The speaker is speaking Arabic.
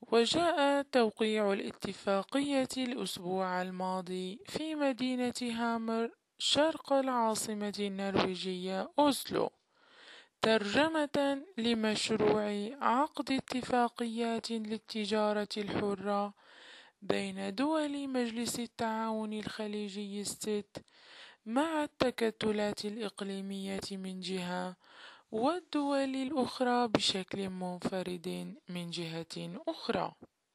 وجاء توقيع الاتفاقية الأسبوع الماضي في مدينة هامر شرق العاصمة النرويجية أوسلو، ترجمة لمشروع عقد اتفاقيات للتجارة الحرة بين دول مجلس التعاون الخليجي الست مع التكتلات الإقليمية من جهة، والدول الأخرى بشكل منفرد من جهة أخرى.